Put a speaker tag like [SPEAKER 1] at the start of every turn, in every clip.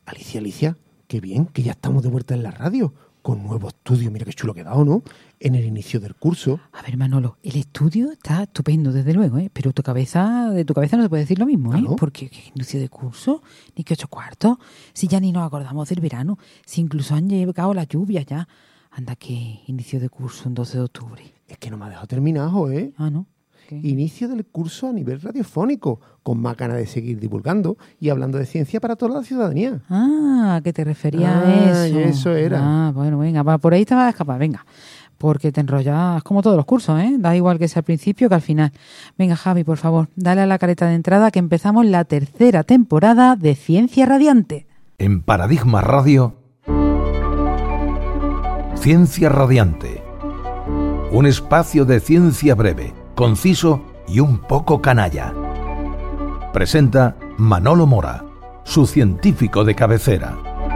[SPEAKER 1] Alicia, qué bien, que ya estamos de vuelta en la radio, con nuevo estudio, mira qué chulo ha quedado, ¿no? En el inicio del curso.
[SPEAKER 2] A ver, Manolo, el estudio está estupendo, desde luego, pero de tu cabeza no se puede decir lo mismo,
[SPEAKER 1] ¿Ah, no?
[SPEAKER 2] Porque ¿qué inicio de curso? Ni que 8 cuartos. Si ya ni nos acordamos del verano, si incluso han llegado las lluvias ya. Anda, que inicio de curso un 12 de octubre.
[SPEAKER 1] Es que no me ha dejado terminar, ¿eh?
[SPEAKER 2] Ah, ¿no? ¿Qué?
[SPEAKER 1] Inicio del curso a nivel radiofónico, con más ganas de seguir divulgando y hablando de ciencia para toda la ciudadanía.
[SPEAKER 2] Ah, que te refería a eso.
[SPEAKER 1] Eso era.
[SPEAKER 2] Ah, bueno, venga, por ahí te vas a escapar, venga. Porque te enrollas como todos los cursos, ¿eh? Da igual que sea al principio que al final. Venga, Javi, por favor, dale a la careta de entrada que empezamos la tercera temporada de Ciencia Radiante.
[SPEAKER 3] En Paradigma Radio, Ciencia Radiante. Un espacio de ciencia breve, conciso y un poco canalla. Presenta Manolo Mora, su científico de cabecera.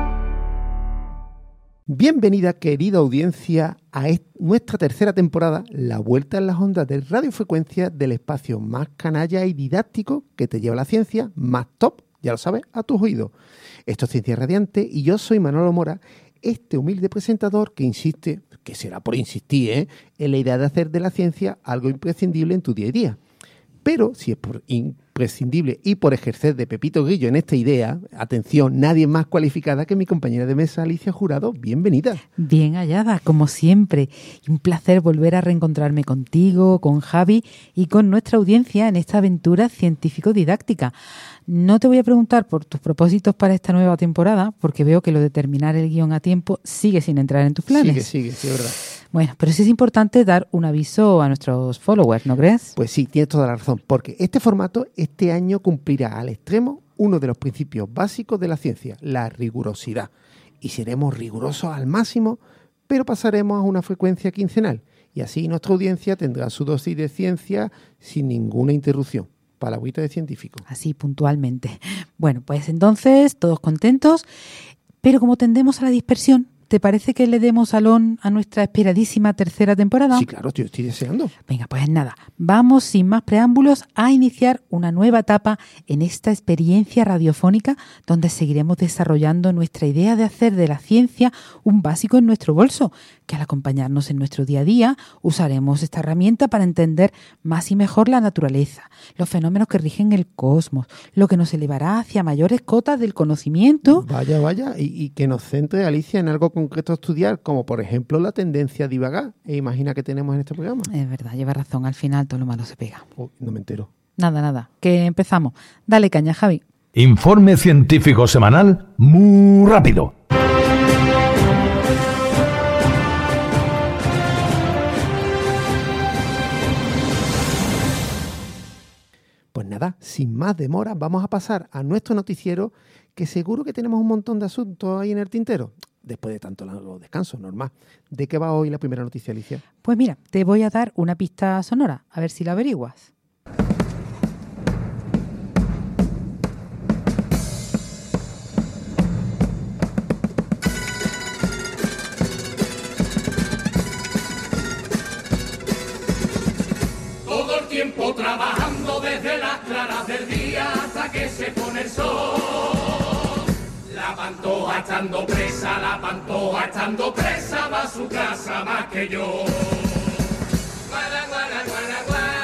[SPEAKER 1] Bienvenida, querida audiencia, a nuestra tercera temporada, la vuelta en las ondas de radiofrecuencia del espacio más canalla y didáctico que te lleva la ciencia, más top, ya lo sabes, a tus oídos. Esto es Ciencia Radiante y yo soy Manolo Mora, este humilde presentador que insiste, que será por insistir, en la idea de hacer de la ciencia algo imprescindible en tu día a día. Pero si es por imprescindible y por ejercer de Pepito Grillo en esta idea, atención, nadie más cualificada que mi compañera de mesa, Alicia Jurado. Bienvenida.
[SPEAKER 2] Bien hallada, como siempre. Un placer volver a reencontrarme contigo, con Javi y con nuestra audiencia en esta aventura científico-didáctica. No te voy a preguntar por tus propósitos para esta nueva temporada, porque veo que lo de terminar el guión a tiempo sigue sin entrar en tus planes.
[SPEAKER 1] Sigue, sí, es verdad.
[SPEAKER 2] Bueno, pero sí es importante dar un aviso a nuestros followers, ¿no crees?
[SPEAKER 1] Pues sí, tienes toda la razón, porque este formato este año cumplirá al extremo uno de los principios básicos de la ciencia, la rigurosidad. Y seremos rigurosos al máximo, pero pasaremos a una frecuencia quincenal. Y así nuestra audiencia tendrá su dosis de ciencia sin ninguna interrupción. Palagüita de científico.
[SPEAKER 2] Así, puntualmente. Bueno, pues entonces, todos contentos, pero como tendemos a la dispersión, ¿te parece que le demos salón a nuestra esperadísima tercera temporada?
[SPEAKER 1] Sí, claro, yo estoy deseando.
[SPEAKER 2] Venga, pues nada, vamos sin más preámbulos a iniciar una nueva etapa en esta experiencia radiofónica donde seguiremos desarrollando nuestra idea de hacer de la ciencia un básico en nuestro bolso, que al acompañarnos en nuestro día a día usaremos esta herramienta para entender más y mejor la naturaleza, los fenómenos que rigen el cosmos, lo que nos elevará hacia mayores cotas del conocimiento.
[SPEAKER 1] Vaya, y que nos centre, Alicia, en algo concreto a estudiar, como por ejemplo la tendencia a divagar. Imagina que tenemos en este programa.
[SPEAKER 2] Es verdad, lleva razón, al final todo lo malo se pega.
[SPEAKER 1] No me entero.
[SPEAKER 2] Nada, que empezamos. Dale caña, Javi.
[SPEAKER 3] Informe científico semanal muy rápido.
[SPEAKER 1] Pues nada, sin más demora, vamos a pasar a nuestro noticiero, que seguro que tenemos un montón de asuntos ahí en el tintero. Después de tanto largo descanso, normal. ¿De qué va hoy la primera noticia, Alicia?
[SPEAKER 2] Pues mira, te voy a dar una pista sonora, a ver si la averiguas.
[SPEAKER 4] Todo el tiempo trabajando desde las claras del día hasta que se pone el sol. La pantoja estando presa, va a su casa más que yo. Guara, guara, guara,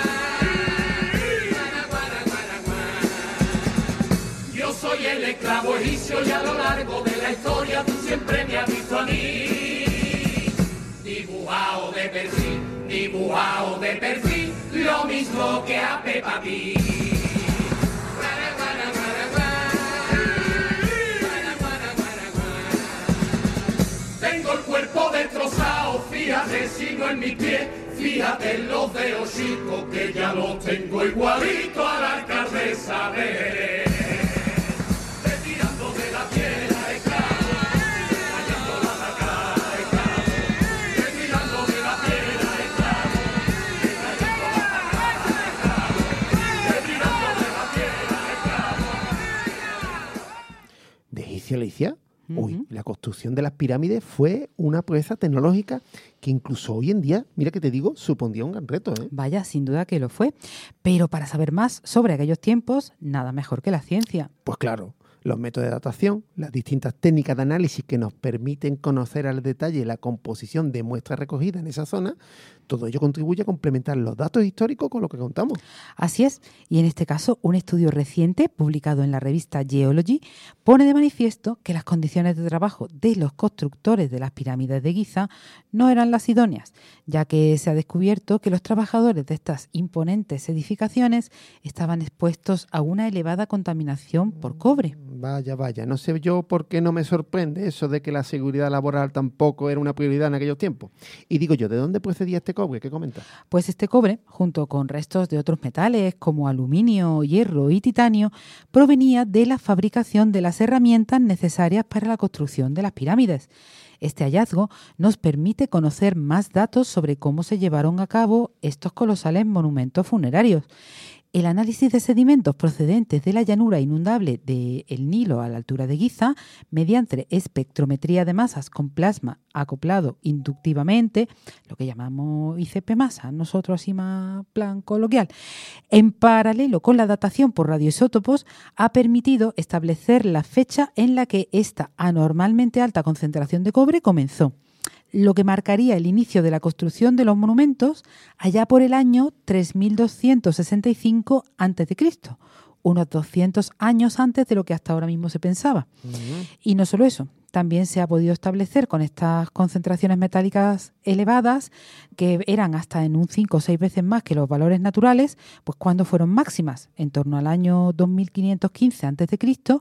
[SPEAKER 4] guara, guara, guara, guara. Yo soy el esclavo egipcio y a lo largo de la historia tú siempre me has visto a mí. Dibujado de perfil, lo mismo que a Peppa Pig. Tengo el cuerpo destrozado, fíjate si no en mis pies, fíjate en los dedos chicos que ya los tengo igualito a la alcaldesa de Jerez. Retirando de la piedra esclavo, hallando la vaca esclavo, retirando de la piedra esclavo, hallando la vaca esclavo, retirando de la piedra esclavo.
[SPEAKER 1] ¿De egipcio, Alicia? Uy, la construcción de las pirámides fue una proeza tecnológica que incluso hoy en día, mira que te digo, supondría un gran reto, ¿eh?
[SPEAKER 2] Vaya, sin duda que lo fue. Pero para saber más sobre aquellos tiempos, nada mejor que la ciencia.
[SPEAKER 1] Pues claro, Los métodos de datación, las distintas técnicas de análisis que nos permiten conocer al detalle la composición de muestras recogidas en esa zona, todo ello contribuye a complementar los datos históricos con lo que contamos.
[SPEAKER 2] Así es, y en este caso un estudio reciente publicado en la revista Geology pone de manifiesto que las condiciones de trabajo de los constructores de las pirámides de Giza no eran las idóneas, ya que se ha descubierto que los trabajadores de estas imponentes edificaciones estaban expuestos a una elevada contaminación por cobre.
[SPEAKER 1] Vaya, no sé yo por qué no me sorprende eso de que la seguridad laboral tampoco era una prioridad en aquellos tiempos. Y digo yo, ¿de dónde procedía este cobre? ¿Qué comentas?
[SPEAKER 2] Pues este cobre, junto con restos de otros metales como aluminio, hierro y titanio, provenía de la fabricación de las herramientas necesarias para la construcción de las pirámides. Este hallazgo nos permite conocer más datos sobre cómo se llevaron a cabo estos colosales monumentos funerarios. El análisis de sedimentos procedentes de la llanura inundable del Nilo a la altura de Giza, mediante espectrometría de masas con plasma acoplado inductivamente, lo que llamamos ICP masa, nosotros así más plan coloquial, en paralelo con la datación por radioisótopos, ha permitido establecer la fecha en la que esta anormalmente alta concentración de cobre comenzó, lo que marcaría el inicio de la construcción de los monumentos allá por el año 3265 a.C., unos 200 años antes de lo que hasta ahora mismo se pensaba. Y no solo eso, también se ha podido establecer con estas concentraciones metálicas elevadas, que eran hasta en un 5 o 6 veces más que los valores naturales, pues cuando fueron máximas, en torno al año 2515 a.C.,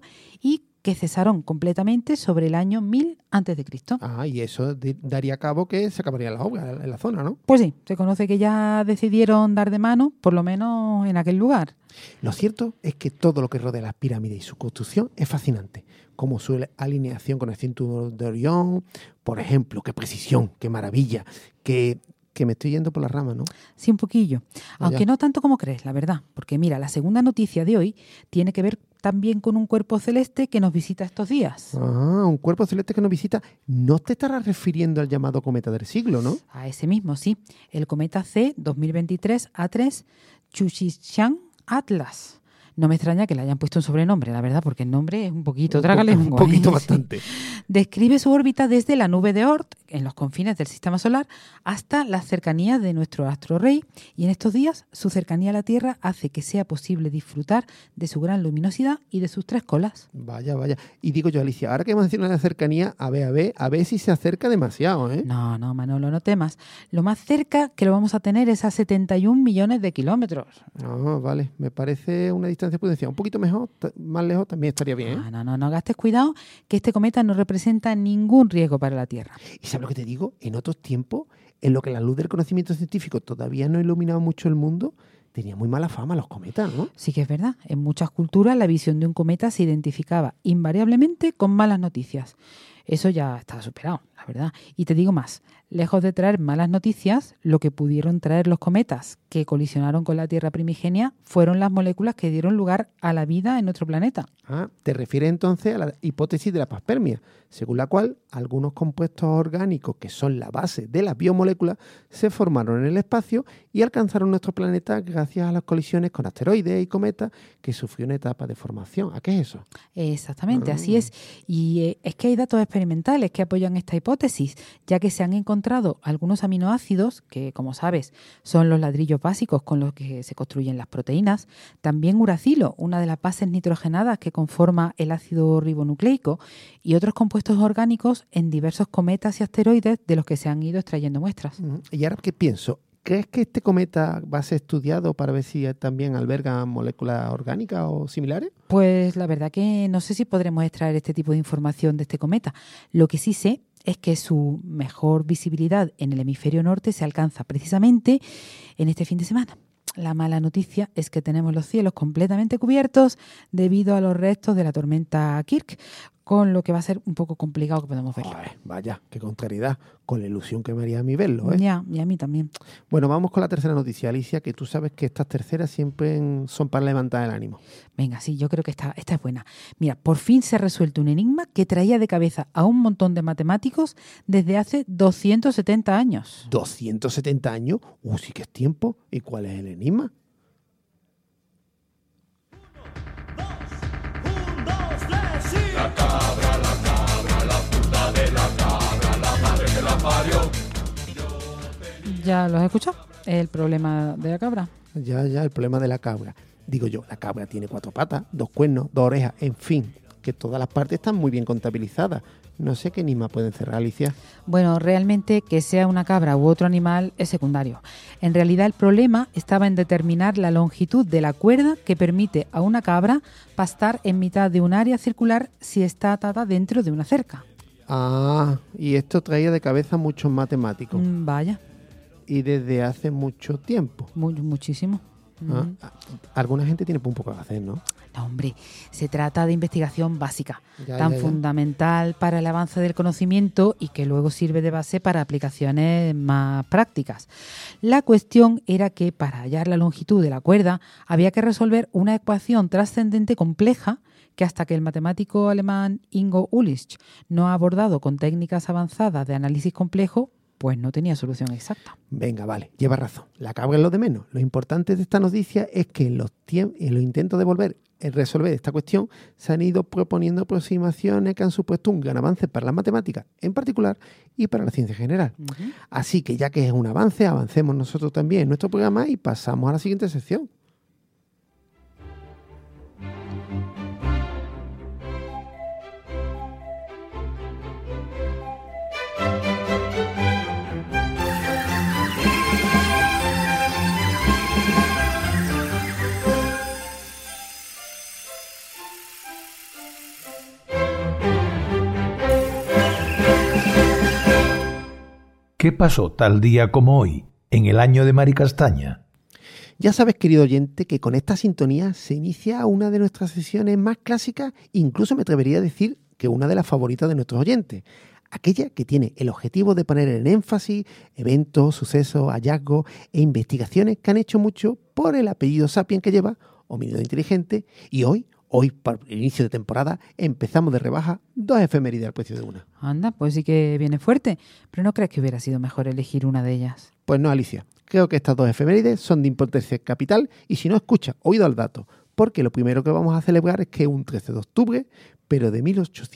[SPEAKER 2] y que cesaron completamente sobre el año 1000 a.C.
[SPEAKER 1] Y eso daría a cabo que se acabarían las obras en la zona, ¿no?
[SPEAKER 2] Pues sí, se conoce que ya decidieron dar de mano, por lo menos en aquel lugar.
[SPEAKER 1] Lo cierto es que todo lo que rodea las pirámides y su construcción es fascinante, como su alineación con el cinturón de Orión, por ejemplo, qué precisión, qué maravilla, que me estoy yendo por las ramas, ¿no?
[SPEAKER 2] Sí, un poquillo, aunque no tanto como crees, la verdad, porque mira, la segunda noticia de hoy tiene que ver también con un cuerpo celeste que nos visita estos días.
[SPEAKER 1] Un cuerpo celeste que nos visita. No te estarás refiriendo al llamado cometa del siglo, ¿no?
[SPEAKER 2] A ese mismo, sí. El cometa C 2023 A3 Chushishan Atlas. No me extraña que le hayan puesto un sobrenombre, la verdad, porque el nombre es un poquito
[SPEAKER 1] un poquito bastante.
[SPEAKER 2] Describe su órbita desde la nube de Oort, en los confines del sistema solar, hasta las cercanías de nuestro astro rey, y en estos días su cercanía a la Tierra hace que sea posible disfrutar de su gran luminosidad y de sus 3 colas.
[SPEAKER 1] Vaya. Y digo yo, Alicia, ahora que hemos mencionado la cercanía, a ver si se acerca demasiado, ¿eh?
[SPEAKER 2] No, Manolo, no temas. Lo más cerca que lo vamos a tener es a 71 millones de kilómetros.
[SPEAKER 1] Vale, me parece una distancia prudencial. Un poquito mejor, más lejos también estaría bien, ¿eh?
[SPEAKER 2] No gastes cuidado, que este cometa no representa ningún riesgo para la Tierra.
[SPEAKER 1] ¿Y sabes lo que te digo? En otros tiempos, en lo que la luz del conocimiento científico todavía no iluminaba mucho el mundo, tenía muy mala fama los cometas, ¿no?
[SPEAKER 2] Sí que es verdad. En muchas culturas la visión de un cometa se identificaba invariablemente con malas noticias. Eso ya está superado, la verdad. Y te digo más, lejos de traer malas noticias, lo que pudieron traer los cometas que colisionaron con la Tierra primigenia fueron las moléculas que dieron lugar a la vida en nuestro planeta.
[SPEAKER 1] Te refieres entonces a la hipótesis de la panspermia, según la cual algunos compuestos orgánicos que son la base de las biomoléculas se formaron en el espacio y alcanzaron nuestro planeta gracias a las colisiones con asteroides y cometas que sufrió una etapa de formación. ¿A qué es eso?
[SPEAKER 2] Exactamente, así es. Y es que hay datos experimentales que apoyan esta hipótesis, ya que se han encontrado algunos aminoácidos que, como sabes, son los ladrillos básicos con los que se construyen las proteínas. También uracilo, una de las bases nitrogenadas que conforma el ácido ribonucleico, y otros compuestos orgánicos en diversos cometas y asteroides de los que se han ido extrayendo muestras.
[SPEAKER 1] Y ahora que pienso, ¿crees que este cometa va a ser estudiado para ver si también alberga moléculas orgánicas o similares?
[SPEAKER 2] Pues la verdad que no sé si podremos extraer este tipo de información de este cometa. Lo que sí sé es que su mejor visibilidad en el hemisferio norte se alcanza precisamente en este fin de semana. La mala noticia es que tenemos los cielos completamente cubiertos debido a los restos de la tormenta Kirk, con lo que va a ser un poco complicado que podamos verlo.
[SPEAKER 1] Vaya, qué contrariedad, con la ilusión que me haría a mí verlo, ¿eh?
[SPEAKER 2] Ya, y a mí también.
[SPEAKER 1] Bueno, vamos con la tercera noticia, Alicia, que tú sabes que estas terceras siempre son para levantar el ánimo.
[SPEAKER 2] Venga, sí, yo creo que esta es buena. Mira, por fin se ha resuelto un enigma que traía de cabeza a un montón de matemáticos desde hace 270 años.
[SPEAKER 1] ¿270 años? Sí que es tiempo. ¿Y cuál es el enigma?
[SPEAKER 2] Ya lo has escuchado, el problema de la cabra.
[SPEAKER 1] Ya, el problema de la cabra. Digo yo, la cabra tiene 4 patas, 2 cuernos, 2 orejas, en fin, que todas las partes están muy bien contabilizadas. No sé qué enigma pueden cerrar, Alicia.
[SPEAKER 2] Bueno, realmente que sea una cabra u otro animal es secundario. En realidad el problema estaba en determinar la longitud de la cuerda que permite a una cabra pastar en mitad de un área circular si está atada dentro de una cerca.
[SPEAKER 1] Ah, y esto traía de cabeza a muchos matemáticos.
[SPEAKER 2] Vaya.
[SPEAKER 1] Y desde hace mucho tiempo.
[SPEAKER 2] Muchísimo.
[SPEAKER 1] Alguna gente tiene un poco que hacer, ¿no?
[SPEAKER 2] No, hombre, se trata de investigación básica, tan fundamental para el avance del conocimiento y que luego sirve de base para aplicaciones más prácticas. La cuestión era que para hallar la longitud de la cuerda había que resolver una ecuación trascendente compleja que hasta que el matemático alemán Ingo Ulrich no ha abordado con técnicas avanzadas de análisis complejo, pues no tenía solución exacta.
[SPEAKER 1] Venga, vale, lleva razón. La cabra es lo de menos. Lo importante de esta noticia es que en los intentos de resolver esta cuestión se han ido proponiendo aproximaciones que han supuesto un gran avance para las matemáticas en particular y para la ciencia en general. Así que ya que es un avance, avancemos nosotros también en nuestro programa y pasamos a la siguiente sección.
[SPEAKER 3] ¿Qué pasó tal día como hoy, en el año de Maricastaña?
[SPEAKER 1] Ya sabes, querido oyente, que con esta sintonía se inicia una de nuestras sesiones más clásicas, incluso me atrevería a decir que una de las favoritas de nuestros oyentes, aquella que tiene el objetivo de poner en énfasis eventos, sucesos, hallazgos e investigaciones que han hecho mucho por el apellido Sapien que lleva, homínido inteligente, y hoy, para el inicio de temporada, empezamos de rebaja 2 efemérides al precio de una.
[SPEAKER 2] Anda, pues sí que viene fuerte, pero ¿no crees que hubiera sido mejor elegir una de ellas?
[SPEAKER 1] Pues no, Alicia. Creo que estas 2 efemérides son de importancia capital y si no escucha, oído al dato, porque lo primero que vamos a celebrar es que un 13 de octubre, pero de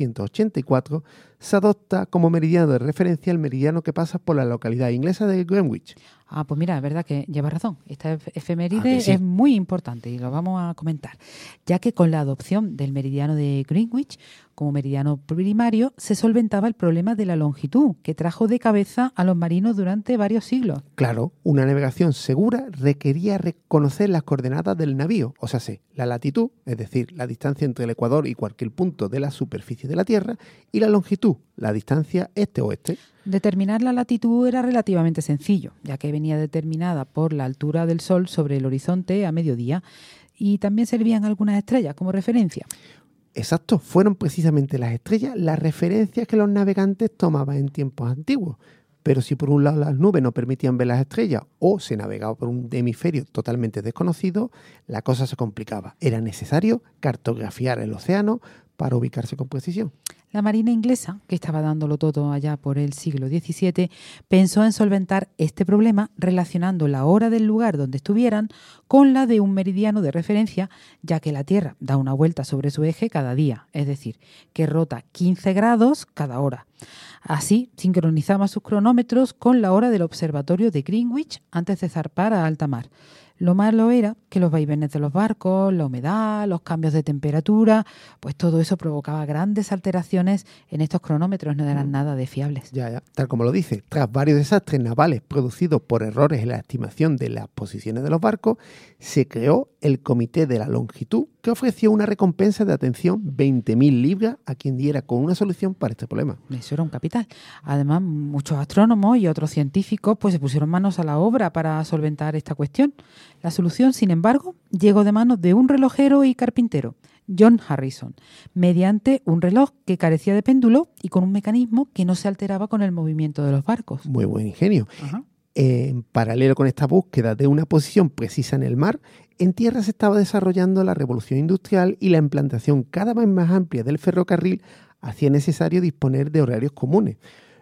[SPEAKER 1] 1884, se adopta como meridiano de referencia el meridiano que pasa por la localidad inglesa de Greenwich.
[SPEAKER 2] Ah, pues mira, es verdad que llevas razón. Esta efeméride es muy importante y lo vamos a comentar, ya que con la adopción del meridiano de Greenwich como meridiano primario se solventaba el problema de la longitud que trajo de cabeza a los marinos durante varios siglos.
[SPEAKER 1] Claro, una navegación segura requería reconocer las coordenadas del navío, o sea, la latitud, es decir, la distancia entre el ecuador y cualquier punto de la superficie de la Tierra, y la longitud, la distancia este-oeste.
[SPEAKER 2] Determinar la latitud era relativamente sencillo, ya que venía determinada por la altura del Sol sobre el horizonte a mediodía y también servían algunas estrellas como referencia.
[SPEAKER 1] Exacto, fueron precisamente las estrellas las referencias que los navegantes tomaban en tiempos antiguos. Pero si por un lado las nubes no permitían ver las estrellas o se navegaba por un hemisferio totalmente desconocido, la cosa se complicaba. Era necesario cartografiar el océano para ubicarse con precisión.
[SPEAKER 2] La Marina inglesa, que estaba dándolo todo allá por el siglo XVII, pensó en solventar este problema relacionando la hora del lugar donde estuvieran con la de un meridiano de referencia, ya que la Tierra da una vuelta sobre su eje cada día, es decir, que rota 15 grados cada hora. Así, sincronizaba sus cronómetros con la hora del observatorio de Greenwich antes de zarpar a alta mar. Lo malo era que los vaivenes de los barcos, la humedad, los cambios de temperatura, pues todo eso provocaba grandes alteraciones en estos cronómetros, no eran nada de fiables.
[SPEAKER 1] Ya, tal como lo dice, tras varios desastres navales producidos por errores en la estimación de las posiciones de los barcos, se creó el Comité de la Longitud, que ofreció una recompensa de atención 20.000 libras a quien diera con una solución para este problema.
[SPEAKER 2] Eso era un capital. Además, muchos astrónomos y otros científicos pues se pusieron manos a la obra para solventar esta cuestión. La solución, sin embargo, llegó de manos de un relojero y carpintero, John Harrison, mediante un reloj que carecía de péndulo y con un mecanismo que no se alteraba con el movimiento de los barcos.
[SPEAKER 1] Muy buen ingenio.
[SPEAKER 2] Ajá.
[SPEAKER 1] En paralelo con esta búsqueda de una posición precisa en el mar, en tierra se estaba desarrollando la revolución industrial y la implantación cada vez más amplia del ferrocarril hacía necesario disponer de horarios comunes,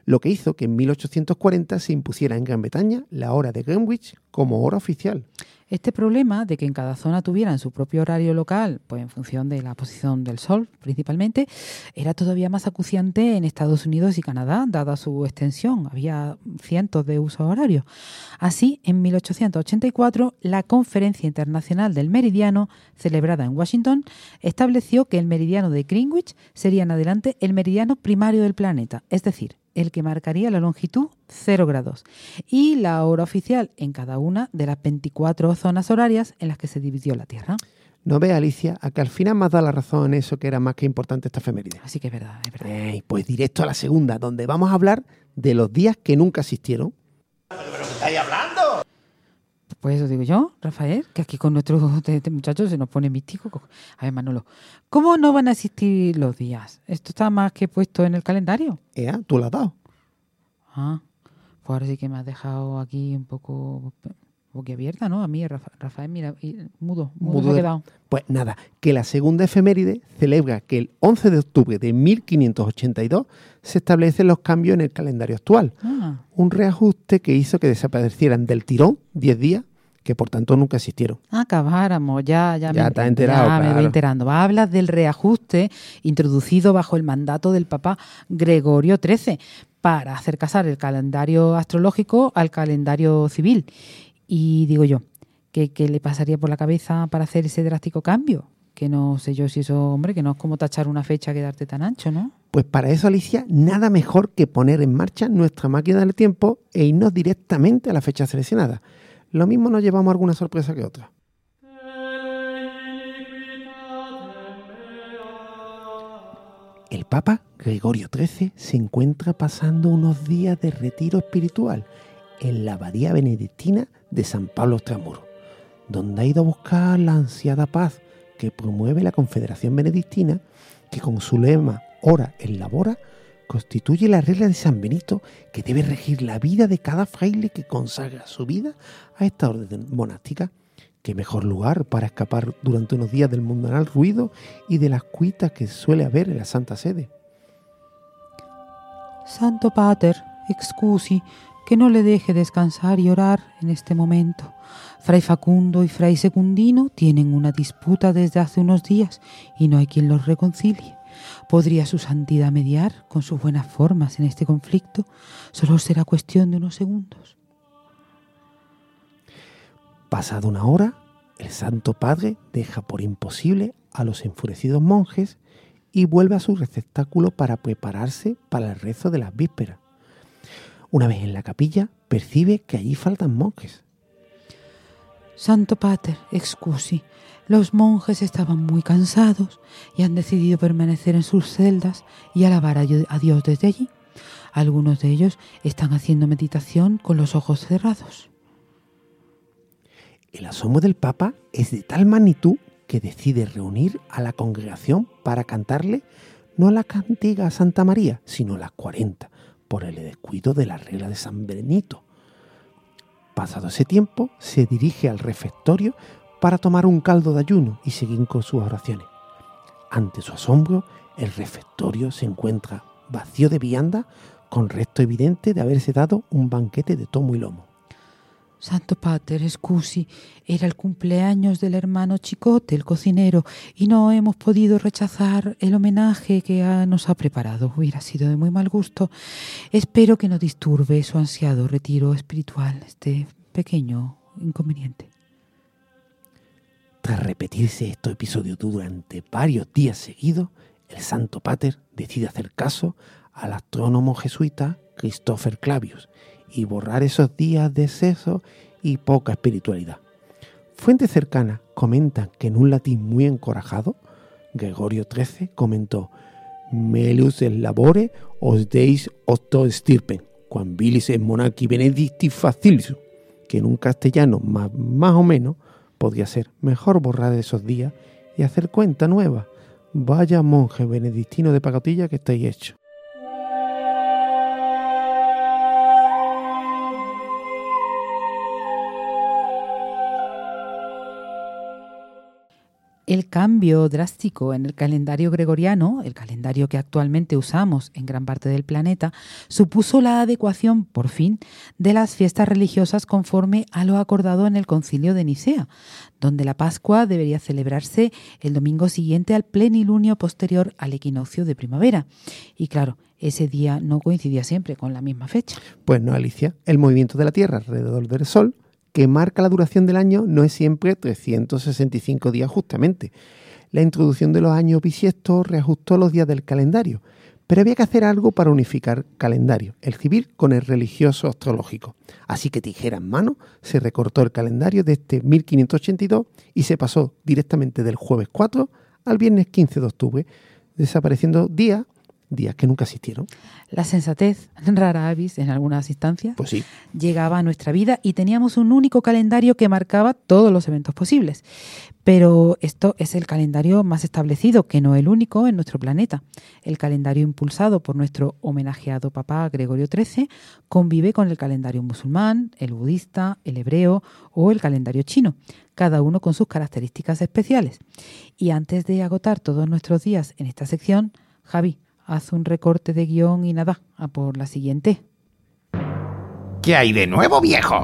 [SPEAKER 1] lo que hizo que en 1840 se impusiera en Gran Bretaña la hora de Greenwich como hora oficial.
[SPEAKER 2] Este problema de que en cada zona tuvieran su propio horario local, pues en función de la posición del sol principalmente, era todavía más acuciante en Estados Unidos y Canadá, dada su extensión. Había cientos de usos horarios. Así, en 1884, la Conferencia Internacional del Meridiano, celebrada en Washington, estableció que el meridiano de Greenwich sería en adelante el meridiano primario del planeta, es decir, el que marcaría la longitud 0 grados y la hora oficial en cada una de las 24 zonas horarias en las que se dividió la Tierra.
[SPEAKER 1] No ve, Alicia, a que al final me has dado la razón en eso que era más que importante esta efeméride.
[SPEAKER 2] Así que es verdad, es verdad.
[SPEAKER 1] Pues directo a la segunda, donde vamos a hablar de los días que nunca existieron.
[SPEAKER 5] ¿Pero qué estáis hablando?
[SPEAKER 2] Pues eso digo yo, Rafael, que aquí con nuestros muchachos se nos pone místico. A ver, Manolo, ¿cómo no van a existir los días? Esto está más que puesto en el calendario.
[SPEAKER 1] Tú lo has dado.
[SPEAKER 2] Ah, pues ahora sí que me has dejado aquí un poco boquiabierta, ¿no? A mí, Rafael, mira, mudo se ha quedado.
[SPEAKER 1] Pues nada, que la segunda efeméride celebra que el 11 de octubre de 1582 se establecen los cambios en el calendario actual. Un reajuste que hizo que desaparecieran del tirón 10 días, que por tanto nunca existieron.
[SPEAKER 2] Acabáramos, ya me
[SPEAKER 1] te has enterado,
[SPEAKER 2] ya me
[SPEAKER 1] claro.
[SPEAKER 2] voy enterando. Hablas del reajuste introducido bajo el mandato del Papa Gregorio XIII para hacer casar el calendario astrológico al calendario civil. Y digo yo, ¿qué le pasaría por la cabeza para hacer ese drástico cambio? Que no sé yo si eso, hombre, que no es como tachar una fecha que darte tan ancho, ¿no?
[SPEAKER 1] Pues para eso, Alicia, nada mejor que poner en marcha nuestra máquina del tiempo e irnos directamente a la fecha seleccionada. Lo mismo nos llevamos alguna sorpresa que otra. El Papa Gregorio XIII se encuentra pasando unos días de retiro espiritual en la abadía benedictina de San Pablo Extramuro, donde ha ido a buscar la ansiada paz que promueve la Confederación Benedictina, que con su lema Ora et Labora constituye la regla de San Benito que debe regir la vida de cada fraile que consagra su vida a esta orden monástica. Qué mejor lugar para escapar durante unos días del mundanal ruido y de las cuitas que suele haber en la Santa Sede.
[SPEAKER 2] Santo Pater, excusi, que no le deje descansar y orar en este momento. Fray Facundo y Fray Secundino tienen una disputa desde hace unos días y no hay quien los reconcilie. ¿Podría su santidad mediar con sus buenas formas en este conflicto? Solo será cuestión de unos segundos.
[SPEAKER 1] Pasada una hora, el Santo Padre deja por imposible a los enfurecidos monjes y vuelve a su receptáculo para prepararse para el rezo de las vísperas. Una vez en la capilla, percibe que allí faltan monjes.
[SPEAKER 2] Santo Pater, excusi, los monjes estaban muy cansados y han decidido permanecer en sus celdas y alabar a Dios desde allí. Algunos de ellos están haciendo meditación con los ojos cerrados.
[SPEAKER 1] El asombro del Papa es de tal magnitud que decide reunir a la congregación para cantarle no la cantiga a Santa María, sino las 40, por el descuido de la regla de San Benito. Pasado ese tiempo, se dirige al refectorio para tomar un caldo de ayuno y seguir con sus oraciones. Ante su asombro, el refectorio se encuentra vacío de vianda, con resto evidente de haberse dado un banquete de tomo y lomo.
[SPEAKER 2] Santo Pater, excusi, era el cumpleaños del hermano Chicote, el cocinero, y no hemos podido rechazar el homenaje que nos ha preparado. Hubiera sido de muy mal gusto. Espero que no disturbe su ansiado retiro espiritual, este pequeño inconveniente.
[SPEAKER 1] Tras repetirse estos episodios durante varios días seguidos, el Santo Pater decide hacer caso al astrónomo jesuita Christopher Clavius y borrar esos días de exceso y poca espiritualidad. Fuentes cercanas comentan que en un latín muy encorajado, Gregorio XIII comentó «Melius et labore os deis octo stirpen, quam vilis et monarchi benedicti facilis», que en un castellano más o menos podría ser mejor borrar esos días y hacer cuenta nueva. Vaya monje benedictino de pacotilla que estáis hechos.
[SPEAKER 2] El cambio drástico en el calendario gregoriano, el calendario que actualmente usamos en gran parte del planeta, supuso la adecuación, por fin, de las fiestas religiosas conforme a lo acordado en el Concilio de Nicea, donde la Pascua debería celebrarse el domingo siguiente al plenilunio posterior al equinoccio de primavera. Y claro, ese día no coincidía siempre con la misma fecha.
[SPEAKER 1] Pues no, Alicia. El movimiento de la Tierra alrededor del Sol, que marca la duración del año, no es siempre 365 días justamente. La introducción de los años bisiestos reajustó los días del calendario, pero había que hacer algo para unificar calendario, el civil con el religioso astrológico. Así que tijera en mano se recortó el calendario de este 1582 y se pasó directamente del jueves 4 al viernes 15 de octubre, desapareciendo días que nunca existieron.
[SPEAKER 2] La sensatez, rara avis en algunas instancias,
[SPEAKER 1] Pues sí.
[SPEAKER 2] llegaba a nuestra vida y teníamos un único calendario que marcaba todos los eventos posibles. Pero esto es el calendario más establecido, que no el único en nuestro planeta. El calendario impulsado por nuestro homenajeado Papa Gregorio XIII convive con el calendario musulmán, el budista, el hebreo o el calendario chino, cada uno con sus características especiales. Y antes de agotar todos nuestros días en esta sección, Javi, haz un recorte de guión y nada, a por la siguiente.
[SPEAKER 5] ¿Qué hay de nuevo, viejo?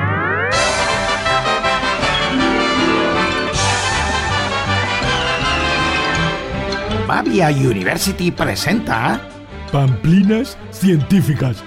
[SPEAKER 5] Babia University presenta...
[SPEAKER 6] Pamplinas científicas.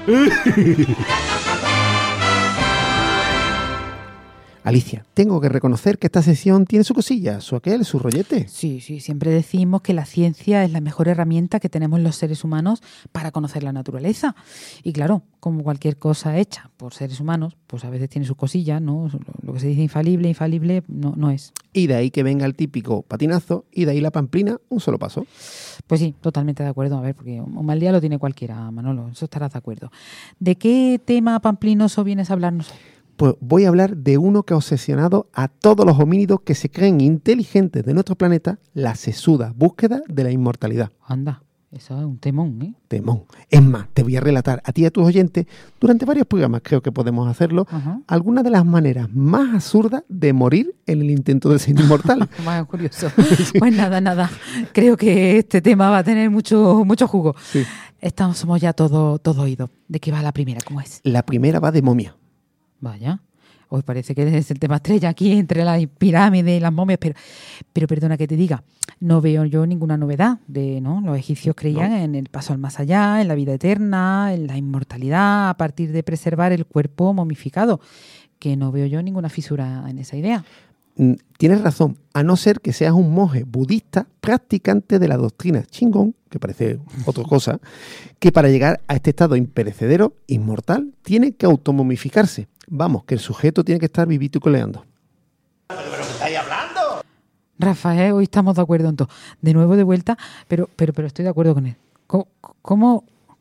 [SPEAKER 1] Alicia, tengo que reconocer que esta sesión tiene su cosilla, su aquel, su rollete.
[SPEAKER 2] Sí, siempre decimos que la ciencia es la mejor herramienta que tenemos los seres humanos para conocer la naturaleza. Y claro, como cualquier cosa hecha por seres humanos, pues a veces tiene sus cosillas, ¿no? Lo que se dice infalible no es.
[SPEAKER 1] Y de ahí que venga el típico patinazo y de ahí la pamplina, un solo paso.
[SPEAKER 2] Pues sí, totalmente de acuerdo. A ver, porque un mal día lo tiene cualquiera, Manolo, eso estarás de acuerdo. ¿De qué tema pamplinoso vienes a hablarnos hoy?
[SPEAKER 1] Pues voy a hablar de uno que ha obsesionado a todos los homínidos que se creen inteligentes de nuestro planeta, la sesuda búsqueda de la inmortalidad.
[SPEAKER 2] Anda, eso es un temón, ¿eh?
[SPEAKER 1] Temón. Es más, te voy a relatar a ti y a tus oyentes, durante varios programas creo que podemos hacerlo,
[SPEAKER 2] Ajá.
[SPEAKER 1] algunas de las maneras más absurdas de morir en el intento de ser inmortal.
[SPEAKER 2] Más curioso. Pues nada. Creo que este tema va a tener mucho jugo.
[SPEAKER 1] Sí.
[SPEAKER 2] Somos ya todo oídos. ¿De qué va la primera? ¿Cómo es?
[SPEAKER 1] La primera va de momia.
[SPEAKER 2] Vaya. Hoy parece que es el tema estrella aquí entre las pirámides y las momias, pero perdona que te diga, no veo yo ninguna novedad. ¿No? Los egipcios creían en el paso al más allá, en la vida eterna, en la inmortalidad, a partir de preservar el cuerpo momificado, que no veo yo ninguna fisura en esa idea.
[SPEAKER 1] Tienes razón, a no ser que seas un monje budista practicante de la doctrina Shingon, que parece otra cosa, que para llegar a este estado imperecedero, inmortal, tiene que automomificarse. Vamos, que el sujeto tiene que estar vivito y coleando.
[SPEAKER 5] ¿Pero qué estáis hablando?
[SPEAKER 2] Rafael, hoy estamos de acuerdo en todo. De nuevo de vuelta, pero estoy de acuerdo con él. ¿Cómo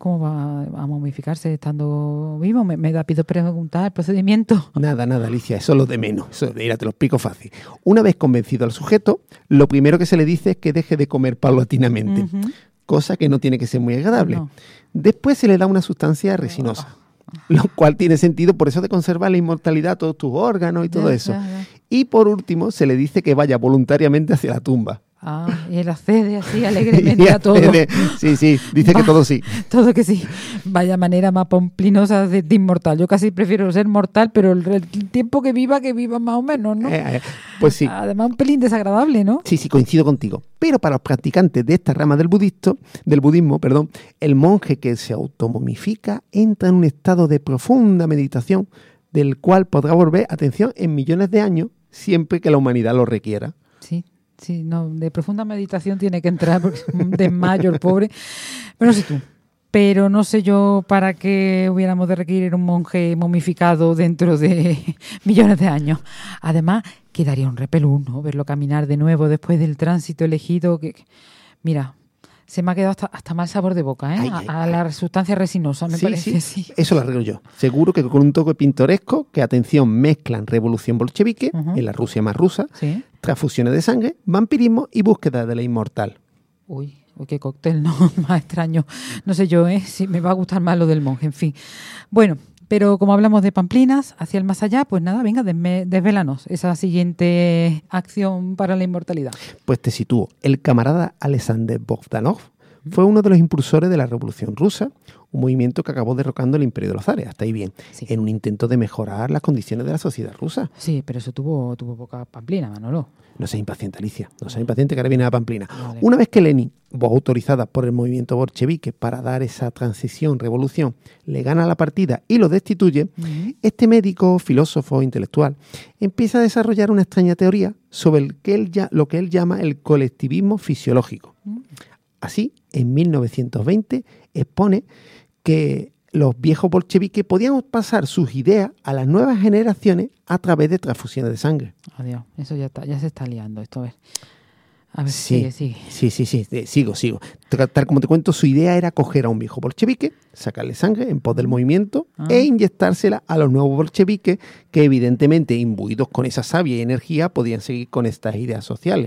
[SPEAKER 2] va a momificarse estando vivo? Me da pido preguntar el procedimiento.
[SPEAKER 1] Nada, Alicia, eso es lo de menos. Eso, mira, te lo explico fácil. Una vez convencido al sujeto, lo primero que se le dice es que deje de comer paulatinamente, cosa que no tiene que ser muy agradable.
[SPEAKER 2] No.
[SPEAKER 1] Después se le da una sustancia resinosa, lo cual tiene sentido por eso de conservar la inmortalidad a todos tus órganos y todo eso.
[SPEAKER 2] Ya.
[SPEAKER 1] Y por último, se le dice que vaya voluntariamente hacia la tumba.
[SPEAKER 2] Y él accede así alegremente a todo.
[SPEAKER 1] Sí, dice que todo sí.
[SPEAKER 2] Todo que sí. Vaya manera más pomplinosa de inmortal. Yo casi prefiero ser mortal, pero el tiempo que viva más o menos, ¿no?
[SPEAKER 1] Pues sí.
[SPEAKER 2] Además, un pelín desagradable, ¿no?
[SPEAKER 1] Sí, coincido contigo. Pero para los practicantes de esta rama del budismo, el monje que se automomifica entra en un estado de profunda meditación del cual podrá volver, atención, en millones de años, siempre que la humanidad lo requiera.
[SPEAKER 2] Sí, no, de profunda meditación tiene que entrar porque es un desmayo el pobre. Pero no sé tú. Pero no sé yo para qué hubiéramos de requerir un monje momificado dentro de millones de años. Además, quedaría un repelús, ¿no? Verlo caminar de nuevo después del tránsito elegido. Mira, se me ha quedado hasta mal sabor de boca, ¿eh? A la sustancia resinosa, me parece. Sí.
[SPEAKER 1] Eso lo arreglo yo. Seguro que con un toque pintoresco, que atención, mezclan revolución bolchevique, en la Rusia más rusa, transfusiones de sangre, vampirismo y búsqueda de la inmortal.
[SPEAKER 2] Uy, qué cóctel, ¿no? Más extraño. No sé yo, si me va a gustar más lo del monje, en fin. Bueno, Pero como hablamos de pamplinas, hacia el más allá, pues nada, venga, desvélanos esa siguiente acción para la inmortalidad.
[SPEAKER 1] Pues te sitúo. El camarada Alexander Bogdanov fue uno de los impulsores de la Revolución Rusa, un movimiento que acabó derrocando el Imperio de los Zares, hasta ahí bien,
[SPEAKER 2] Sí.
[SPEAKER 1] en un intento de mejorar las condiciones de la sociedad rusa.
[SPEAKER 2] Sí, pero eso tuvo poca pamplina, Manolo.
[SPEAKER 1] No seas impaciente, Alicia, no seas impaciente, que ahora viene la pamplina.
[SPEAKER 2] Vale.
[SPEAKER 1] Una vez que Lenin, voz autorizada por el movimiento bolchevique para dar esa transición, revolución, le gana la partida y lo destituye, este médico, filósofo, intelectual, empieza a desarrollar una extraña teoría sobre lo que él llama el colectivismo fisiológico. Así, en 1920, expone que los viejos bolcheviques podían pasar sus ideas a las nuevas generaciones a través de transfusiones de sangre.
[SPEAKER 2] Adiós, eso ya se está liando esto. A ver,
[SPEAKER 1] Sí,
[SPEAKER 2] sigue.
[SPEAKER 1] sí, sigo. Tal como te cuento, su idea era coger a un viejo bolchevique, sacarle sangre en pos del movimiento e inyectársela a los nuevos bolcheviques que evidentemente, imbuidos con esa savia y energía, podían seguir con estas ideas sociales.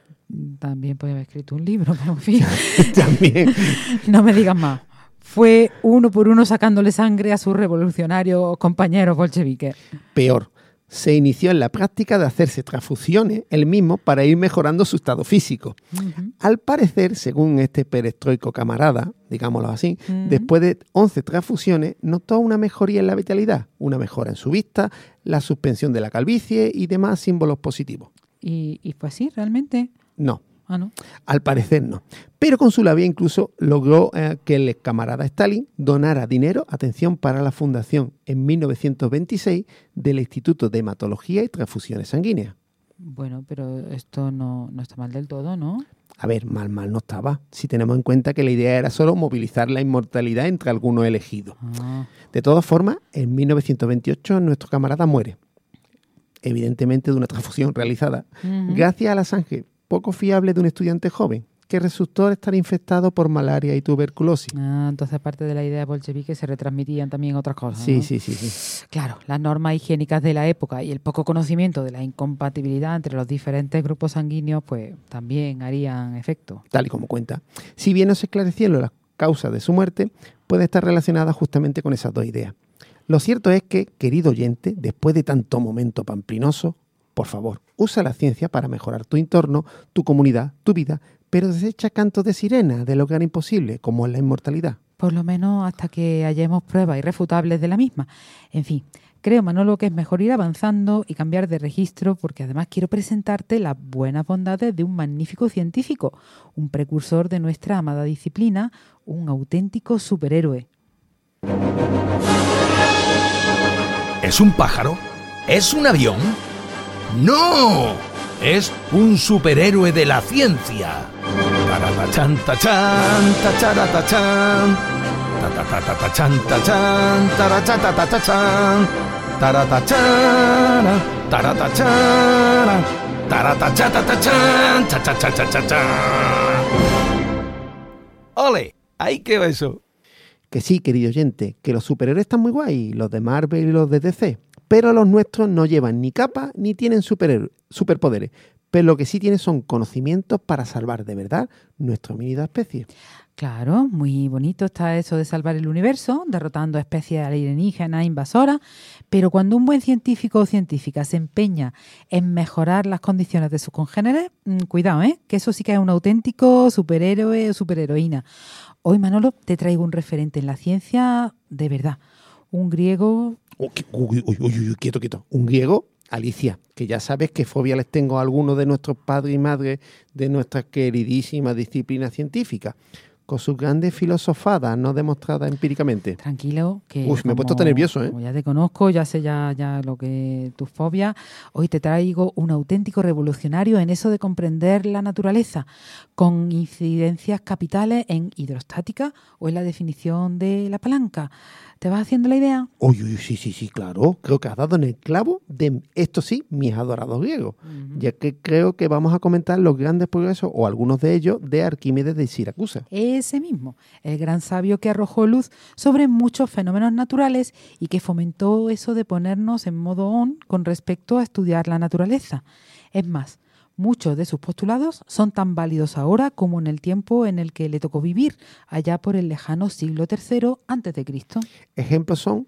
[SPEAKER 2] También podía haber escrito un libro, pero en fin,
[SPEAKER 1] También.
[SPEAKER 2] no me digas más. Fue uno por uno sacándole sangre a sus revolucionarios compañeros bolcheviques.
[SPEAKER 1] Peor, se inició en la práctica de hacerse transfusiones él mismo para ir mejorando su estado físico. Al parecer, según este perestroico camarada, digámoslo así, después de 11 transfusiones notó una mejoría en la vitalidad, una mejora en su vista, la suspensión de la calvicie y demás símbolos positivos.
[SPEAKER 2] Y pues sí, realmente.
[SPEAKER 1] No.
[SPEAKER 2] Ah, ¿no?
[SPEAKER 1] Al parecer no. Pero con su labia incluso logró que el camarada Stalin donara dinero, atención, para la fundación en 1926 del Instituto de Hematología y Transfusiones Sanguíneas.
[SPEAKER 2] Bueno, pero esto no está mal del todo, ¿no?
[SPEAKER 1] A ver, mal no estaba, si tenemos en cuenta que la idea era solo movilizar la inmortalidad entre algunos elegidos.
[SPEAKER 2] Ah,
[SPEAKER 1] De todas formas, en 1928 nuestro camarada muere, evidentemente de una transfusión realizada, gracias a la sangre poco fiable de un estudiante joven que resultó estar infectado por malaria y tuberculosis.
[SPEAKER 2] entonces aparte de la idea bolchevique se retransmitían también otras cosas,
[SPEAKER 1] Sí,
[SPEAKER 2] ¿no?
[SPEAKER 1] sí.
[SPEAKER 2] Claro, las normas higiénicas de la época y el poco conocimiento de la incompatibilidad entre los diferentes grupos sanguíneos, pues también harían efecto.
[SPEAKER 1] Tal y como cuenta. Si bien no se esclarecieron las causas de su muerte, puede estar relacionada justamente con esas dos ideas. Lo cierto es que, querido oyente, después de tanto momento pamplinoso, por favor, usa la ciencia para mejorar tu entorno, tu comunidad, tu vida, pero desecha cantos de sirena de lograr imposible, como es la inmortalidad.
[SPEAKER 2] Por lo menos hasta que hallemos pruebas irrefutables de la misma. En fin, creo, Manolo, que es mejor ir avanzando y cambiar de registro, porque además quiero presentarte las buenas bondades de un magnífico científico, un precursor de nuestra amada disciplina, un auténtico superhéroe.
[SPEAKER 3] ¿Es un pájaro? ¿Es un avión? ¡No! Es un superhéroe de la ciencia. Taratachan, tachan, tacharatachan. Tatatatachan, tachan, tarachatatachan. Taratachara, taratachara. Taratachatatachan, chachachachachachan. ¡Ole! ¡Ahí quedó eso!
[SPEAKER 1] Que sí, querido oyente, que los superhéroes están muy guay, los de Marvel y los de DC, pero los nuestros no llevan ni capa ni tienen superpoderes, pero lo que sí tienen son conocimientos para salvar de verdad nuestra unida especie.
[SPEAKER 2] Claro, muy bonito está eso de salvar el universo, derrotando a especies alienígenas invasoras, pero cuando un buen científico o científica se empeña en mejorar las condiciones de sus congéneres, cuidado, que eso sí que es un auténtico superhéroe o superheroína. Hoy, Manolo, te traigo un referente en la ciencia de verdad, un griego...
[SPEAKER 1] Uy, quieto. Un griego, Alicia, que ya sabes qué fobia les tengo a algunos de nuestros padres y madres de nuestra queridísima disciplina científica, con sus grandes filosofadas no demostradas empíricamente.
[SPEAKER 2] Tranquilo, que
[SPEAKER 1] Me he puesto tan nervioso,
[SPEAKER 2] como ya te conozco, ya sé ya lo que tus fobias. Hoy te traigo un auténtico revolucionario en eso de comprender la naturaleza, con incidencias capitales en hidrostática o en la definición de la palanca. ¿Te vas haciendo la idea?
[SPEAKER 1] Sí, claro. Creo que has dado en el clavo de, esto sí, mis adorados griegos, ya que creo que vamos a comentar los grandes progresos, o algunos de ellos, de Arquímedes de Siracusa.
[SPEAKER 2] Ese mismo, el gran sabio que arrojó luz sobre muchos fenómenos naturales y que fomentó eso de ponernos en modo on con respecto a estudiar la naturaleza. Es más, muchos de sus postulados son tan válidos ahora como en el tiempo en el que le tocó vivir, allá por el lejano siglo III a.C.
[SPEAKER 1] Ejemplos son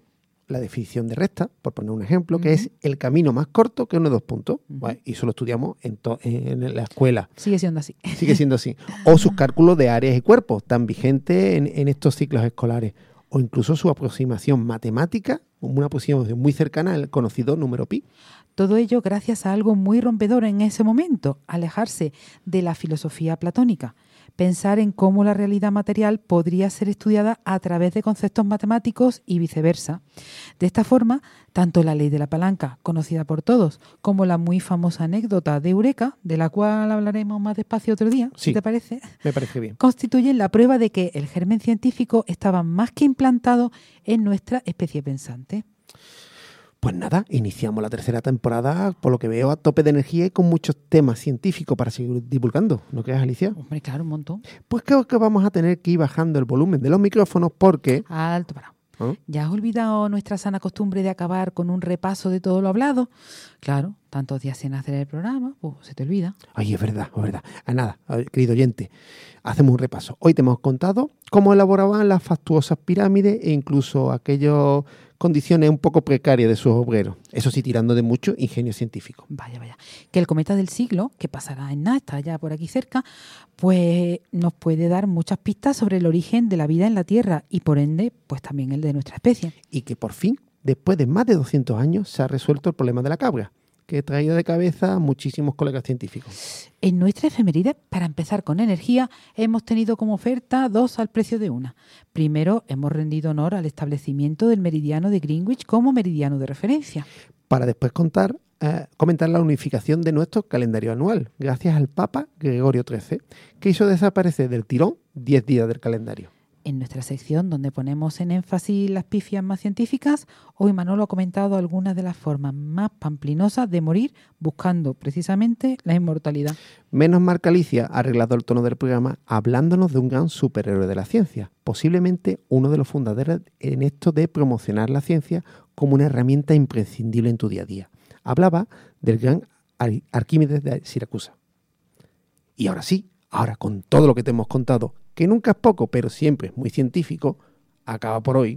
[SPEAKER 1] la definición de recta, por poner un ejemplo, que es el camino más corto que uno de 2 puntos. Vale, y eso lo estudiamos en la escuela.
[SPEAKER 2] Sigue siendo así.
[SPEAKER 1] Sigue siendo así. O sus cálculos de áreas y cuerpos, tan vigentes en estos ciclos escolares. O incluso su aproximación matemática, una aproximación muy cercana al conocido número pi.
[SPEAKER 2] Todo ello gracias a algo muy rompedor en ese momento, alejarse de la filosofía platónica, pensar en cómo la realidad material podría ser estudiada a través de conceptos matemáticos y viceversa. De esta forma, tanto la ley de la palanca, conocida por todos, como la muy famosa anécdota de Eureka, de la cual hablaremos más despacio otro día,
[SPEAKER 1] Sí,
[SPEAKER 2] si te parece,
[SPEAKER 1] me parece bien.
[SPEAKER 2] constituyen la prueba de que el germen científico estaba más que implantado en nuestra especie pensante.
[SPEAKER 1] Pues nada, iniciamos la tercera temporada, por lo que veo, a tope de energía y con muchos temas científicos para seguir divulgando. ¿No crees, Alicia?
[SPEAKER 2] Hombre, claro, un montón.
[SPEAKER 1] Pues creo que vamos a tener que ir bajando el volumen de los micrófonos porque...
[SPEAKER 2] Alto, parado.
[SPEAKER 1] ¿Ah?
[SPEAKER 2] ¿Ya has olvidado nuestra sana costumbre de acabar con un repaso de todo lo hablado? Claro, tantos días sin hacer el programa, pues se te olvida.
[SPEAKER 1] Ay, es verdad, es verdad. Nada, querido oyente, hacemos un repaso. Hoy te hemos contado cómo elaboraban las fastuosas pirámides e incluso aquellas condiciones un poco precarias de sus obreros. Eso sí, tirando de mucho ingenio científico.
[SPEAKER 2] Vaya. Que el cometa del siglo, que pasará en nada, está ya por aquí cerca, pues nos puede dar muchas pistas sobre el origen de la vida en la Tierra y por ende, pues también el de nuestra especie.
[SPEAKER 1] Y que por fin, después de más de 200 años, se ha resuelto el problema de la cabra, que ha traído de cabeza a muchísimos colegas científicos.
[SPEAKER 2] En nuestra efeméride, para empezar con energía, hemos tenido como oferta 2 al precio de una. Primero, hemos rendido honor al establecimiento del meridiano de Greenwich como meridiano de referencia.
[SPEAKER 1] Para después comentar la unificación de nuestro calendario anual, gracias al Papa Gregorio XIII, que hizo desaparecer del tirón 10 días del calendario.
[SPEAKER 2] En nuestra sección, donde ponemos en énfasis las pifias más científicas, hoy Manolo ha comentado algunas de las formas más pamplinosas de morir buscando precisamente la inmortalidad.
[SPEAKER 1] Menos mal que Alicia ha arreglado el tono del programa hablándonos de un gran superhéroe de la ciencia, posiblemente uno de los fundadores en esto de promocionar la ciencia como una herramienta imprescindible en tu día a día. Hablaba del gran Arquímedes de Siracusa. Y ahora sí, con todo lo que te hemos contado, que nunca es poco, pero siempre es muy científico, acaba por hoy.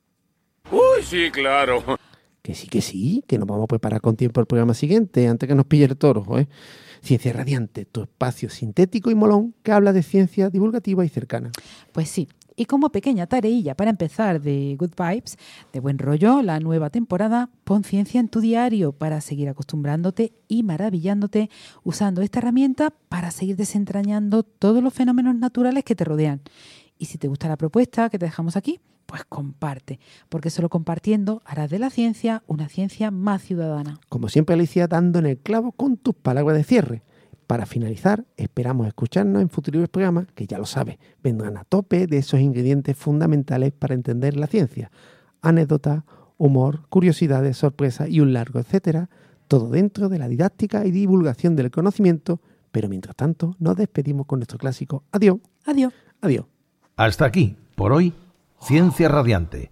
[SPEAKER 7] Uy, sí, claro.
[SPEAKER 1] Que sí, que nos vamos a preparar con tiempo el programa siguiente, antes que nos pille el toro, ¿eh? Ciencia Radiante, tu espacio sintético y molón que habla de ciencia divulgativa y cercana.
[SPEAKER 2] Pues sí, y como pequeña tareilla para empezar de Good Vibes, de buen rollo, la nueva temporada, pon ciencia en tu diario para seguir acostumbrándote y maravillándote usando esta herramienta para seguir desentrañando todos los fenómenos naturales que te rodean. Y si te gusta la propuesta que te dejamos aquí, pues comparte, porque solo compartiendo harás de la ciencia una ciencia más ciudadana.
[SPEAKER 1] Como siempre, Alicia, dando en el clavo con tus palabras de cierre. Para finalizar, esperamos escucharnos en futuros programas que, ya lo sabes, vendrán a tope de esos ingredientes fundamentales para entender la ciencia. Anécdotas, humor, curiosidades, sorpresas y un largo etcétera, todo dentro de la didáctica y divulgación del conocimiento, pero mientras tanto nos despedimos con nuestro clásico adiós.
[SPEAKER 2] Adiós.
[SPEAKER 1] Adiós.
[SPEAKER 3] Hasta aquí, por hoy, Ciencia Radiante.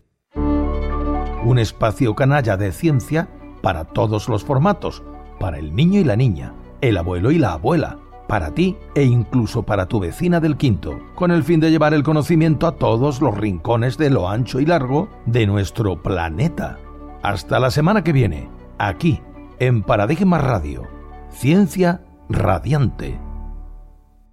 [SPEAKER 3] Un espacio canalla de ciencia para todos los formatos, para el niño y la niña, el abuelo y la abuela, para ti e incluso para tu vecina del quinto, con el fin de llevar el conocimiento a todos los rincones de lo ancho y largo de nuestro planeta. Hasta la semana que viene, aquí, en Paradigma Radio. Ciencia Radiante.